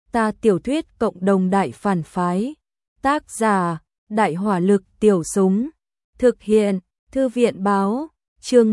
Ta tiểu thuyết cộng đồng đại phản phái. Tác giả, Đại hỏa lực tiểu súng. Thực hiện, Thư viện báo. Chương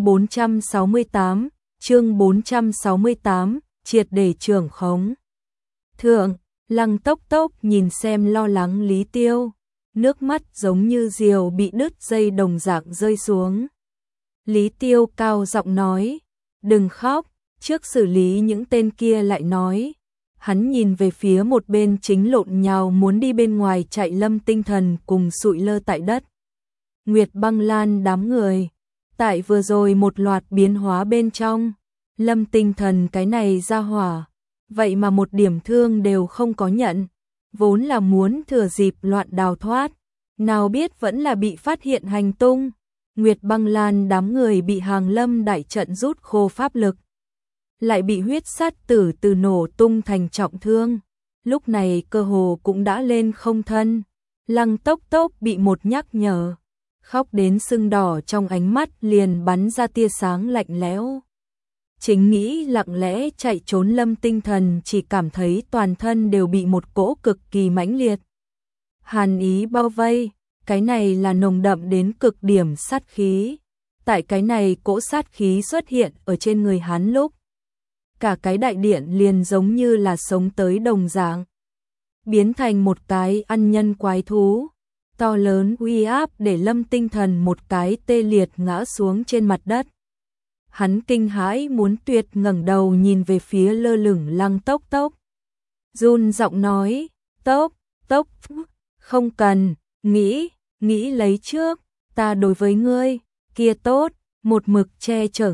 468, triệt để trưởng khống. Thượng, Lăng Tốc Tốc nhìn xem lo lắng Lý Tiêu, nước mắt giống như diều bị đứt dây đồng dạng rơi xuống. Lý Tiêu cao giọng nói, đừng khóc, trước xử lý những tên kia lại nói. Hắn nhìn về phía một bên chính lộn nhào muốn đi bên ngoài chạy Lâm Tinh Thần cùng sụi lơ tại đất. Nguyệt Băng Lan đám người, tại vừa rồi một loạt biến hóa bên trong, Lâm Tinh Thần cái này ra hỏa, vậy mà một điểm thương đều không có nhận, vốn là muốn thừa dịp loạn đào thoát, nào biết vẫn là bị phát hiện hành tung. Nguyệt Băng Lan đám người bị Hàng Lâm đại trận rút khô pháp lực, lại bị huyết sát tử từ nổ tung thành trọng thương, lúc này cơ hồ cũng đã lên không thân. Lăng Tốc Tốc bị một nhắc nhở, khóc đến sưng đỏ trong ánh mắt liền bắn ra tia sáng lạnh lẽo. Chính nghĩ lặng lẽ chạy trốn Lâm Tinh Thần chỉ cảm thấy toàn thân đều bị một cỗ cực kỳ mãnh liệt hàn ý bao vây, cái này là nồng đậm đến cực điểm sát khí. Tại cái này cỗ sát khí xuất hiện ở trên người hắn lúc, cả cái đại điện liền giống như là sống tới đồng dạng, biến thành một cái ăn nhân quái thú. To lớn uy áp để Lâm Tinh Thần một cái tê liệt ngã xuống trên mặt đất. Hắn kinh hãi muốn tuyệt ngẩng đầu nhìn về phía lơ lửng Lăng Tốc Tốc. Run giọng nói, Tốc, Tốc, không cần, nghĩ lấy trước, ta đối với ngươi, kia tốt, một mực che chở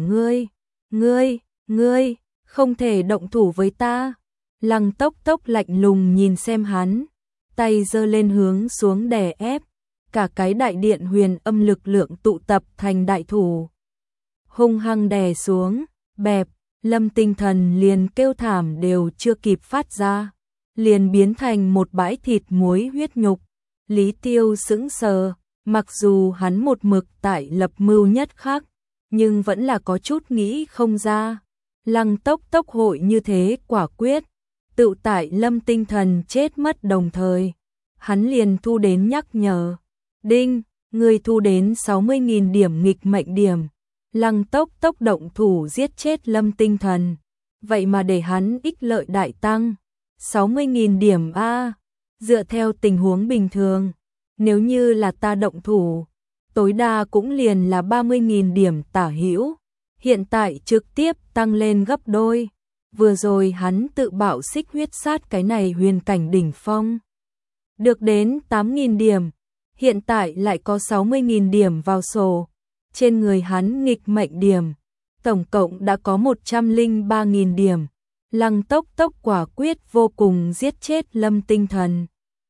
ngươi, không thể động thủ với ta. Lăng Tốc Tốc lạnh lùng nhìn xem hắn, tay giơ lên hướng xuống đè ép, cả cái đại điện huyền âm lực lượng tụ tập thành đại thủ, hung hăng đè xuống, bẹp, Lâm Tinh Thần liền kêu thảm đều chưa kịp phát ra, liền biến thành một bãi thịt muối huyết nhục. Lý Tiêu sững sờ, mặc dù hắn một mực tại lập mưu nhất khắc, nhưng vẫn là có chút nghĩ không ra. Lăng Tốc Tốc hội như thế quả quyết, tự tại Lâm Tinh Thần chết mất đồng thời, hắn liền thu đến nhắc nhở. Đinh, người thu đến 60.000 điểm nghịch mệnh điểm. Lăng Tốc Tốc động thủ giết chết Lâm Tinh Thần, vậy mà để hắn ích lợi đại tăng. 60.000 điểm a, dựa theo tình huống bình thường, nếu như là ta động thủ, tối đa cũng liền là 30.000 điểm tả hữu. Hiện tại trực tiếp tăng lên gấp đôi. Vừa rồi hắn tự bạo xích huyết sát cái này huyền cảnh đỉnh phong, được đến 8.000 điểm, hiện tại lại có 60.000 điểm vào sổ. Trên người hắn nghịch mệnh điểm, tổng cộng đã có 103.000 điểm. Lăng Tốc Tốc quả quyết vô cùng giết chết Lâm Tinh Thần,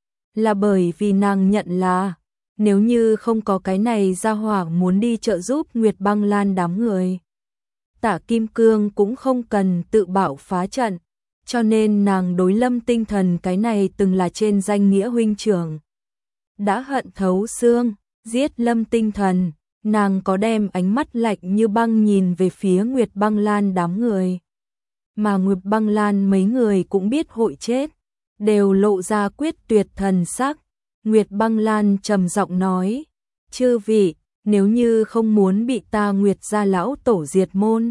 là bởi vì nàng nhận là, nếu như không có cái này ra hỏa muốn đi trợ giúp Nguyệt Băng Lan đám người, Tả Kim Cương cũng không cần tự bảo phá trận, cho nên nàng đối Lâm Tinh Thần cái này từng là trên danh nghĩa huynh trưởng, đã hận thấu xương. Giết Lâm Tinh Thần, nàng có đem ánh mắt lạnh như băng nhìn về phía Nguyệt Băng Lan đám người, mà Nguyệt Băng Lan mấy người cũng biết hội chết, đều lộ ra quyết tuyệt thần sắc. Nguyệt Băng Lan trầm giọng nói, chư vị, nếu như không muốn bị ta Nguyệt gia lão tổ diệt môn,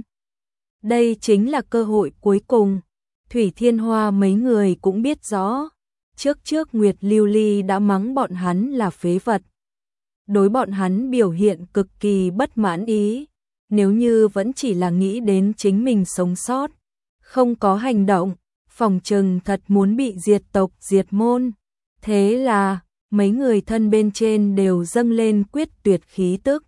đây chính là cơ hội cuối cùng. Thủy Thiên Hoa mấy người cũng biết rõ, trước Nguyệt Lưu Ly đã mắng bọn hắn là phế vật, đối bọn hắn biểu hiện cực kỳ bất mãn ý, nếu như vẫn chỉ là nghĩ đến chính mình sống sót, không có hành động, phòng chừng thật muốn bị diệt tộc diệt môn. Thế là mấy người thân bên trên đều dâng lên quyết tuyệt khí tức.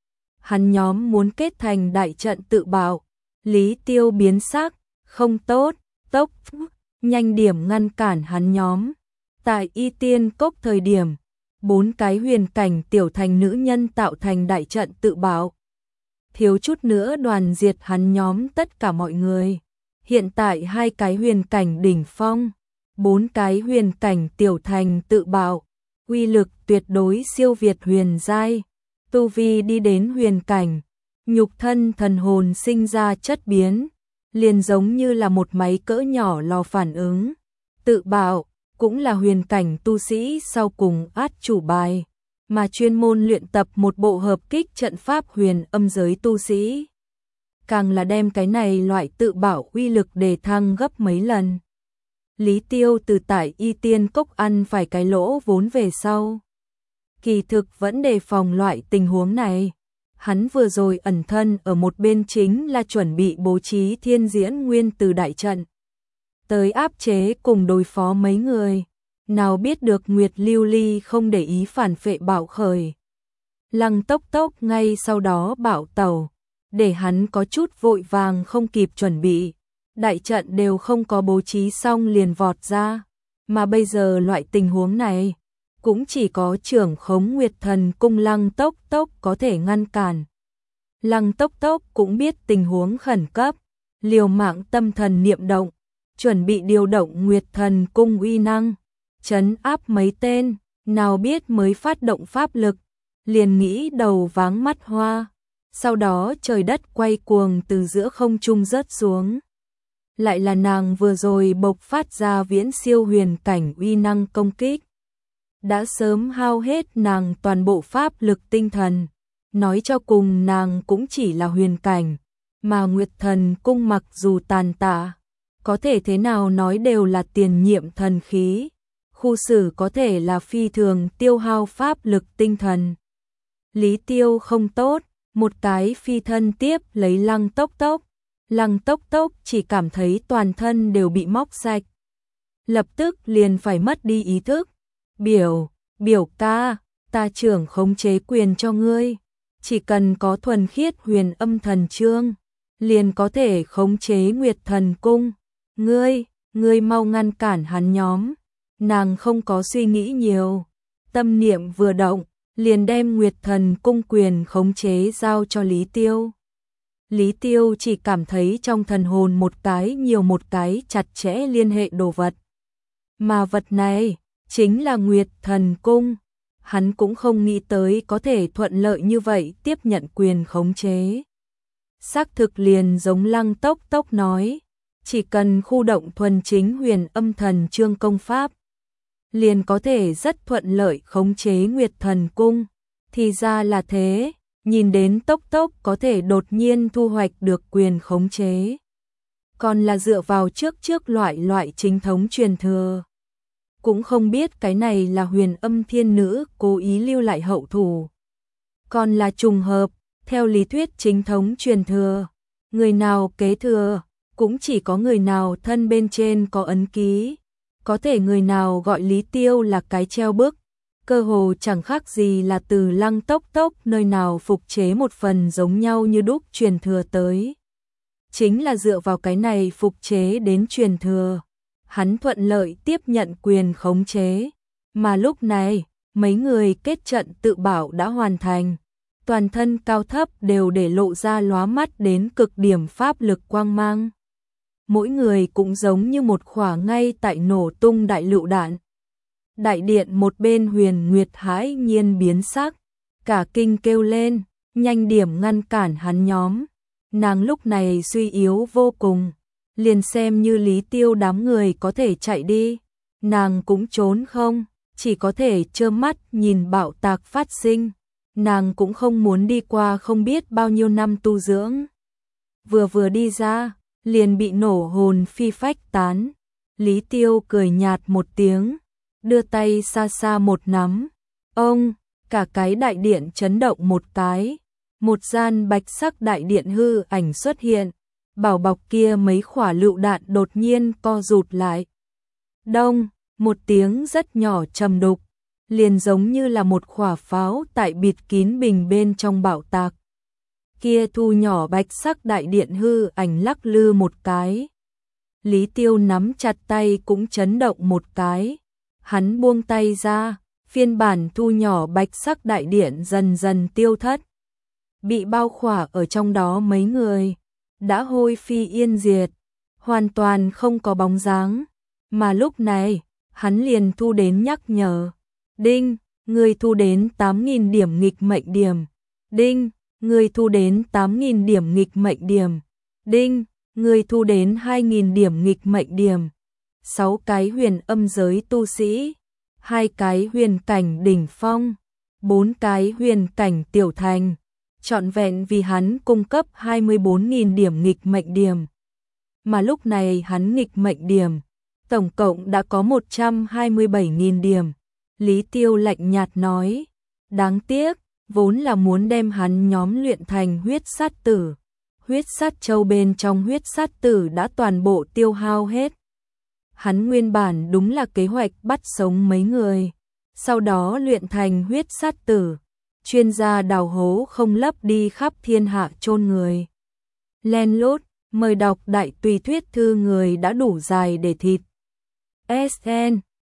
Hắn nhóm muốn kết thành đại trận tự bạo. Lý Tiêu biến sắc, không tốt, Tốc, nhanh điểm ngăn cản hắn nhóm. Tại Y Tiên Cốc thời điểm, 4 cái huyền cảnh tiểu thành nữ nhân tạo thành đại trận tự bạo, thiếu chút nữa đoàn diệt hắn nhóm tất cả mọi người. Hiện tại 2 cái huyền cảnh đỉnh phong, 4 cái huyền cảnh tiểu thành tự bạo, uy lực tuyệt đối siêu việt huyền giai. Tu vi đi đến huyền cảnh, nhục thân thần hồn sinh ra chất biến, liền giống như là một máy cỡ nhỏ lò phản ứng, tự bảo, cũng là huyền cảnh tu sĩ sau cùng át chủ bài, mà chuyên môn luyện tập một bộ hợp kích trận pháp huyền âm giới tu sĩ. Càng là đem cái này loại tự bảo uy lực đề thăng gấp mấy lần. Lý Tiêu từ tại Y Tiên Cốc ăn phải cái lỗ vốn về sau. Kỳ thực vẫn đề phòng loại tình huống này. Hắn vừa rồi ẩn thân ở một bên chính là chuẩn bị bố trí thiên diễn nguyên từ đại trận. Tới áp chế cùng đối phó mấy người. Nào biết được Nguyệt Lưu Ly không để ý phản phệ bạo khởi. Lăng Tốc Tốc ngay sau đó bạo tẩu. Để hắn có chút vội vàng không kịp chuẩn bị. Đại trận đều không có bố trí xong liền vọt ra. Mà bây giờ loại tình huống này, cũng chỉ có trưởng khống Nguyệt Thần Cung Lăng Tốc Tốc có thể ngăn cản. Lăng Tốc Tốc cũng biết tình huống khẩn cấp, liều mạng tâm thần niệm động, chuẩn bị điều động Nguyệt Thần Cung uy năng, trấn áp mấy tên, nào biết mới phát động pháp lực, liền nghĩ đầu váng mắt hoa, sau đó trời đất quay cuồng từ giữa không trung rớt xuống. Lại là nàng vừa rồi bộc phát ra viễn siêu huyền cảnh uy năng công kích. Đã sớm hao hết nàng toàn bộ pháp lực tinh thần, nói cho cùng nàng cũng chỉ là huyền cảnh, mà Nguyệt Thần Cung mặc dù tàn tạ, có thể thế nào nói đều là tiền nhiệm thần khí, khu xử có thể là phi thường tiêu hao pháp lực tinh thần. Lý Tiêu không tốt, một cái phi thân tiếp lấy Lăng Tốc Tốc. Lăng Tốc Tốc chỉ cảm thấy toàn thân đều bị móc sạch. Lập tức liền phải mất đi ý thức. Biểu ca, ta trưởng khống chế quyền cho ngươi. Chỉ cần có thuần khiết huyền âm thần chương, liền có thể khống chế Nguyệt Thần Cung. Ngươi mau ngăn cản hắn nhóm. Nàng không có suy nghĩ nhiều. Tâm niệm vừa động, liền đem Nguyệt Thần Cung quyền khống chế giao cho Lý Tiêu. Lý Tiêu chỉ cảm thấy trong thần hồn một cái nhiều một cái chặt chẽ liên hệ đồ vật. Mà vật này chính là Nguyệt Thần Cung. Hắn cũng không nghĩ tới có thể thuận lợi như vậy tiếp nhận quyền khống chế. Xác thực liền giống Lăng Tốc Tốc nói, chỉ cần khu động thuần chính huyền âm thần chương công pháp, liền có thể rất thuận lợi khống chế Nguyệt Thần Cung. Thì ra là thế. Nhìn đến Tốc Tốc có thể đột nhiên thu hoạch được quyền khống chế. Còn là dựa vào trước loại chính thống truyền thừa. Cũng không biết cái này là huyền âm thiên nữ cố ý lưu lại hậu thủ. Còn là trùng hợp, theo lý thuyết chính thống truyền thừa. Người nào kế thừa, cũng chỉ có người nào thân bên trên có ấn ký. Có thể người nào gọi Lý Tiêu là cái treo bức. Cơ hồ chẳng khác gì là từ Lăng Tốc Tốc nơi nào phục chế một phần giống nhau như đúc truyền thừa tới. Chính là dựa vào cái này phục chế đến truyền thừa. Hắn thuận lợi tiếp nhận quyền khống chế. Mà lúc này, mấy người kết trận tự bảo đã hoàn thành. Toàn thân cao thấp đều để lộ ra lóa mắt đến cực điểm pháp lực quang mang. Mỗi người cũng giống như một khỏa ngay tại nổ tung đại lựu đạn. Đại điện một bên Huyền Nguyệt hãi nhiên biến sắc, cả kinh kêu lên, nhanh điểm ngăn cản hắn nhóm. Nàng lúc này suy yếu vô cùng, liền xem như Lý Tiêu đám người có thể chạy đi, nàng cũng trốn không, chỉ có thể trơ mắt nhìn bạo tạc phát sinh. Nàng cũng không muốn đi qua không biết bao nhiêu năm tu dưỡng. Vừa đi ra, liền bị nổ hồn phi phách tán. Lý Tiêu cười nhạt một tiếng, đưa tay xa xa một nắm. Ông, cả cái đại điện chấn động một cái. Một gian bạch sắc đại điện hư ảnh xuất hiện. Bảo bọc kia mấy quả lựu đạn đột nhiên co rụt lại. Đông, một tiếng rất nhỏ trầm đục. Liền giống như là một quả pháo tại bịt kín bình bên trong bạo tạc. Kia thu nhỏ bạch sắc đại điện hư ảnh lắc lư một cái. Lý Tiêu nắm chặt tay cũng chấn động một cái. Hắn buông tay ra, phiên bản thu nhỏ bạch sắc đại điện dần dần tiêu thất. Bị bao khỏa ở trong đó mấy người, đã hôi phi yên diệt, hoàn toàn không có bóng dáng. Mà lúc này, hắn liền thu đến nhắc nhở. Đinh, người thu đến 8.000 điểm nghịch mệnh điểm. Đinh, người thu đến 8.000 điểm nghịch mệnh điểm. Đinh, người thu đến 2.000 điểm nghịch mệnh điểm. 6 cái huyền âm giới tu sĩ, 2 cái huyền cảnh đỉnh phong, 4 cái huyền cảnh tiểu thành, trọn vẹn vì hắn cung cấp 24.000 điểm nghịch mệnh điểm. Mà lúc này hắn nghịch mệnh điểm, tổng cộng đã có 127.000 điểm. Lý Tiêu lạnh nhạt nói, đáng tiếc, vốn là muốn đem hắn nhóm luyện thành huyết sát tử. Huyết sát châu bên trong huyết sát tử đã toàn bộ tiêu hao hết. Hắn nguyên bản đúng là kế hoạch bắt sống mấy người, sau đó luyện thành huyết sát tử, chuyên gia đào hố không lấp đi khắp thiên hạ chôn người. Len lút, mời đọc đại tùy thuyết thư người đã đủ dài để thịt. SN